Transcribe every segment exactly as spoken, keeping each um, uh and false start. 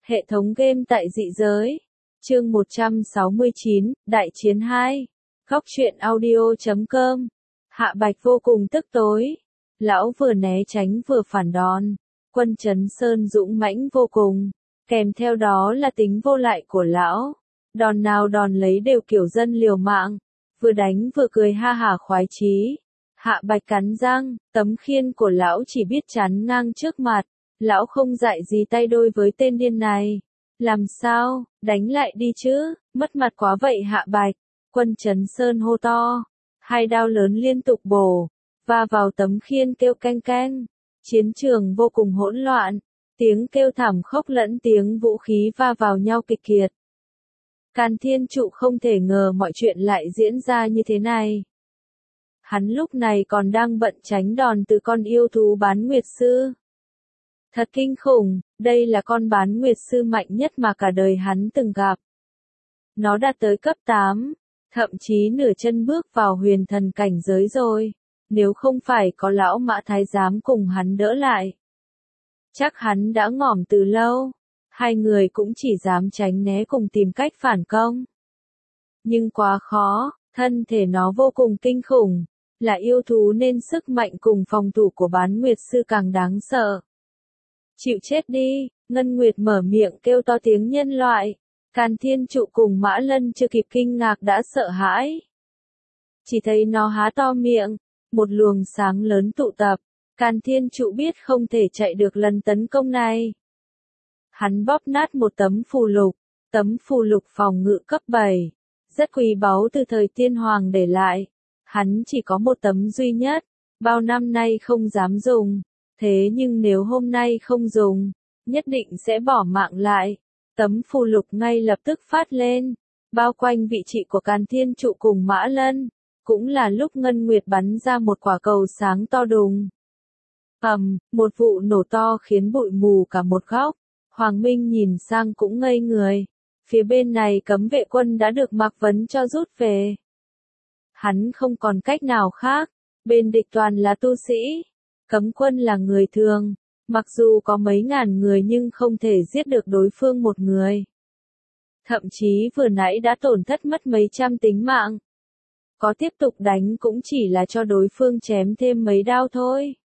Hệ thống game tại dị giới. Chương một trăm sáu mươi chín, Đại chiến hai. Góc truyện audio chấm com. Hạ Bạch vô cùng tức tối. Lão vừa né tránh vừa phản đòn. Quân Trấn Sơn dũng mãnh vô cùng. Kèm theo đó là tính vô lại của lão. Đòn nào đòn lấy đều kiểu dân liều mạng. Vừa đánh vừa cười ha hả khoái chí. Hạ Bạch cắn răng, tấm khiên của lão chỉ biết chắn ngang trước mặt. Lão không dạy gì tay đôi với tên điên này. Làm sao, đánh lại đi chứ, mất mặt quá vậy Hạ Bạch. Quân Trấn Sơn hô to. Hai đao lớn liên tục bổ, va vào tấm khiên kêu canh canh. Chiến trường vô cùng hỗn loạn. Tiếng kêu thảm khốc lẫn tiếng vũ khí va vào nhau kịch liệt. Càn Thiên Trụ không thể ngờ mọi chuyện lại diễn ra như thế này. Hắn lúc này còn đang bận tránh đòn từ con yêu thú bán nguyệt sư. Thật kinh khủng, đây là con bán nguyệt sư mạnh nhất mà cả đời hắn từng gặp. Nó đạt tới cấp tám, thậm chí nửa chân bước vào huyền thần cảnh giới rồi, nếu không phải có lão Mã Thái Giám cùng hắn đỡ lại. Chắc hắn đã ngỏm từ lâu, hai người cũng chỉ dám tránh né cùng tìm cách phản công. Nhưng quá khó, thân thể nó vô cùng kinh khủng, là yêu thú nên sức mạnh cùng phòng thủ của bán nguyệt sư càng đáng sợ. Chịu chết đi, Ngân Nguyệt mở miệng kêu to tiếng nhân loại. Càn Thiên Trụ cùng Mã Lân chưa kịp kinh ngạc đã sợ hãi. Chỉ thấy nó há to miệng, một luồng sáng lớn tụ tập. Càn Thiên Trụ biết không thể chạy được lần tấn công này. Hắn bóp nát một tấm phù lục, tấm phù lục phòng ngự cấp bảy, rất quý báu từ thời Tiên Hoàng để lại. Hắn chỉ có một tấm duy nhất, bao năm nay không dám dùng. Thế nhưng nếu hôm nay không dùng, nhất định sẽ bỏ mạng lại. Tấm phù lục ngay lập tức phát lên, bao quanh vị trí của Càn Thiên Trụ cùng Mã Lân. Cũng là lúc Ngân Nguyệt bắn ra một quả cầu sáng to đùng. Ầm, một vụ nổ to khiến bụi mù cả một góc. Hoàng Minh nhìn sang cũng ngây người. Phía bên này cấm vệ quân đã được Mạc Vấn cho rút về. Hắn không còn cách nào khác, bên địch toàn là tu sĩ. Cấm quân là người thường, mặc dù có mấy ngàn người nhưng không thể giết được đối phương một người. Thậm chí vừa nãy đã tổn thất mất mấy trăm tính mạng. Có tiếp tục đánh cũng chỉ là cho đối phương chém thêm mấy đao thôi.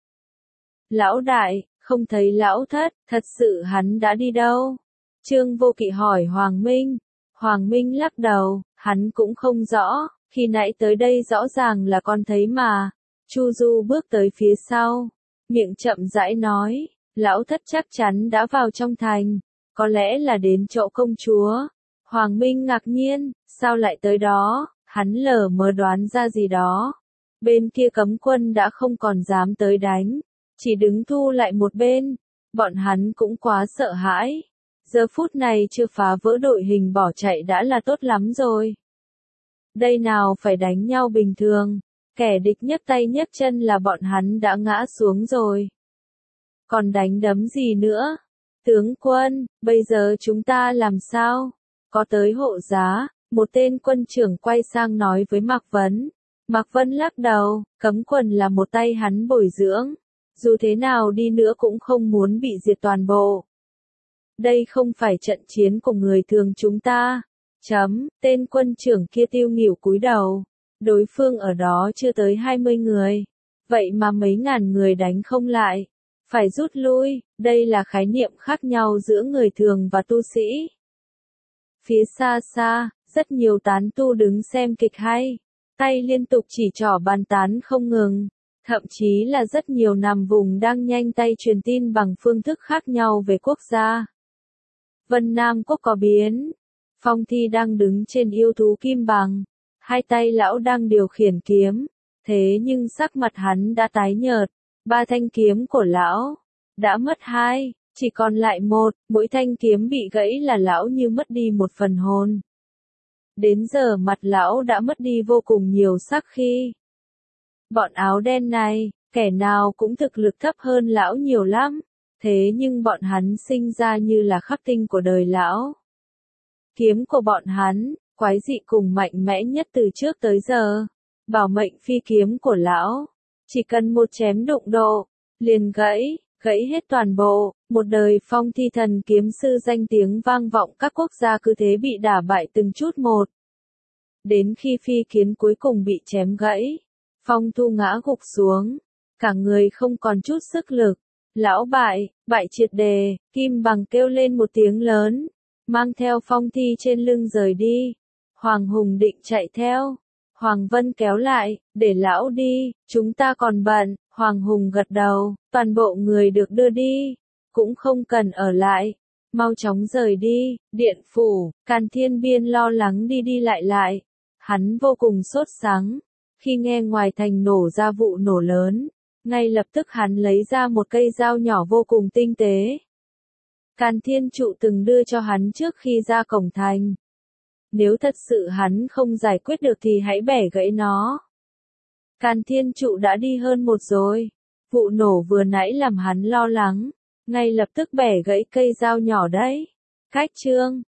Lão đại, không thấy lão thất, thật sự hắn đã đi đâu? Trương Vô Kỵ hỏi Hoàng Minh. Hoàng Minh lắc đầu, hắn cũng không rõ, khi nãy tới đây rõ ràng là con thấy mà. Chu Du bước tới phía sau, miệng chậm rãi nói, lão thất chắc chắn đã vào trong thành, có lẽ là đến chỗ công chúa. Hoàng Minh ngạc nhiên, sao lại tới đó, hắn lờ mờ đoán ra gì đó. Bên kia cấm quân đã không còn dám tới đánh, chỉ đứng thu lại một bên, bọn hắn cũng quá sợ hãi. Giờ phút này chưa phá vỡ đội hình bỏ chạy đã là tốt lắm rồi. Đây nào phải đánh nhau bình thường. Kẻ địch nhấc tay nhấc chân là bọn hắn đã ngã xuống rồi. Còn đánh đấm gì nữa? Tướng quân, bây giờ chúng ta làm sao? Có tới hộ giá, một tên quân trưởng quay sang nói với Mạc Vấn. Mạc Vấn lắc đầu, cấm quân là một tay hắn bồi dưỡng. Dù thế nào đi nữa cũng không muốn bị diệt toàn bộ. Đây không phải trận chiến của người thường chúng ta. Chấm, tên quân trưởng kia tiêu nghỉu cúi đầu. Đối phương ở đó chưa tới hai mươi người. Vậy mà mấy ngàn người đánh không lại. Phải rút lui, đây là khái niệm khác nhau giữa người thường và tu sĩ. Phía xa xa, rất nhiều tán tu đứng xem kịch hay. Tay liên tục chỉ trỏ bàn tán không ngừng. Thậm chí là rất nhiều nằm vùng đang nhanh tay truyền tin bằng phương thức khác nhau về quốc gia. Vân Nam Quốc có biến. Phong Thi đang đứng trên yêu thú kim bằng. Hai tay lão đang điều khiển kiếm, thế nhưng sắc mặt hắn đã tái nhợt. Ba thanh kiếm của lão đã mất hai, chỉ còn lại một, mỗi thanh kiếm bị gãy là lão như mất đi một phần hồn. Đến giờ mặt lão đã mất đi vô cùng nhiều sắc khí. Bọn áo đen này, kẻ nào cũng thực lực thấp hơn lão nhiều lắm, thế nhưng bọn hắn sinh ra như là khắc tinh của đời lão. Kiếm của bọn hắn quái dị cùng mạnh mẽ nhất từ trước tới giờ. Bảo mệnh phi kiếm của lão, chỉ cần một chém đụng độ, liền gãy, gãy hết toàn bộ, một đời phong thi thần kiếm sư danh tiếng vang vọng các quốc gia cứ thế bị đả bại từng chút một. Đến khi phi kiến cuối cùng bị chém gãy, Phong Thu ngã gục xuống, cả người không còn chút sức lực. Lão bại, bại triệt đề, Kim Bằng kêu lên một tiếng lớn, mang theo Phong Thi trên lưng rời đi. Hoàng Hùng định chạy theo, Hoàng Vân kéo lại, để lão đi, chúng ta còn bận. Hoàng Hùng gật đầu, toàn bộ người được đưa đi, cũng không cần ở lại, mau chóng rời đi. Điện phủ, Càn Thiên Biên lo lắng đi đi lại lại, hắn vô cùng sốt sắng, khi nghe ngoài thành nổ ra vụ nổ lớn, ngay lập tức hắn lấy ra một cây dao nhỏ vô cùng tinh tế. Càn Thiên Trụ từng đưa cho hắn trước khi ra cổng thành. Nếu thật sự hắn không giải quyết được thì hãy bẻ gãy nó. Càn Thiên Trụ đã đi hơn một rồi. Vụ nổ vừa nãy làm hắn lo lắng, ngay lập tức bẻ gãy cây dao nhỏ đấy. Cách chương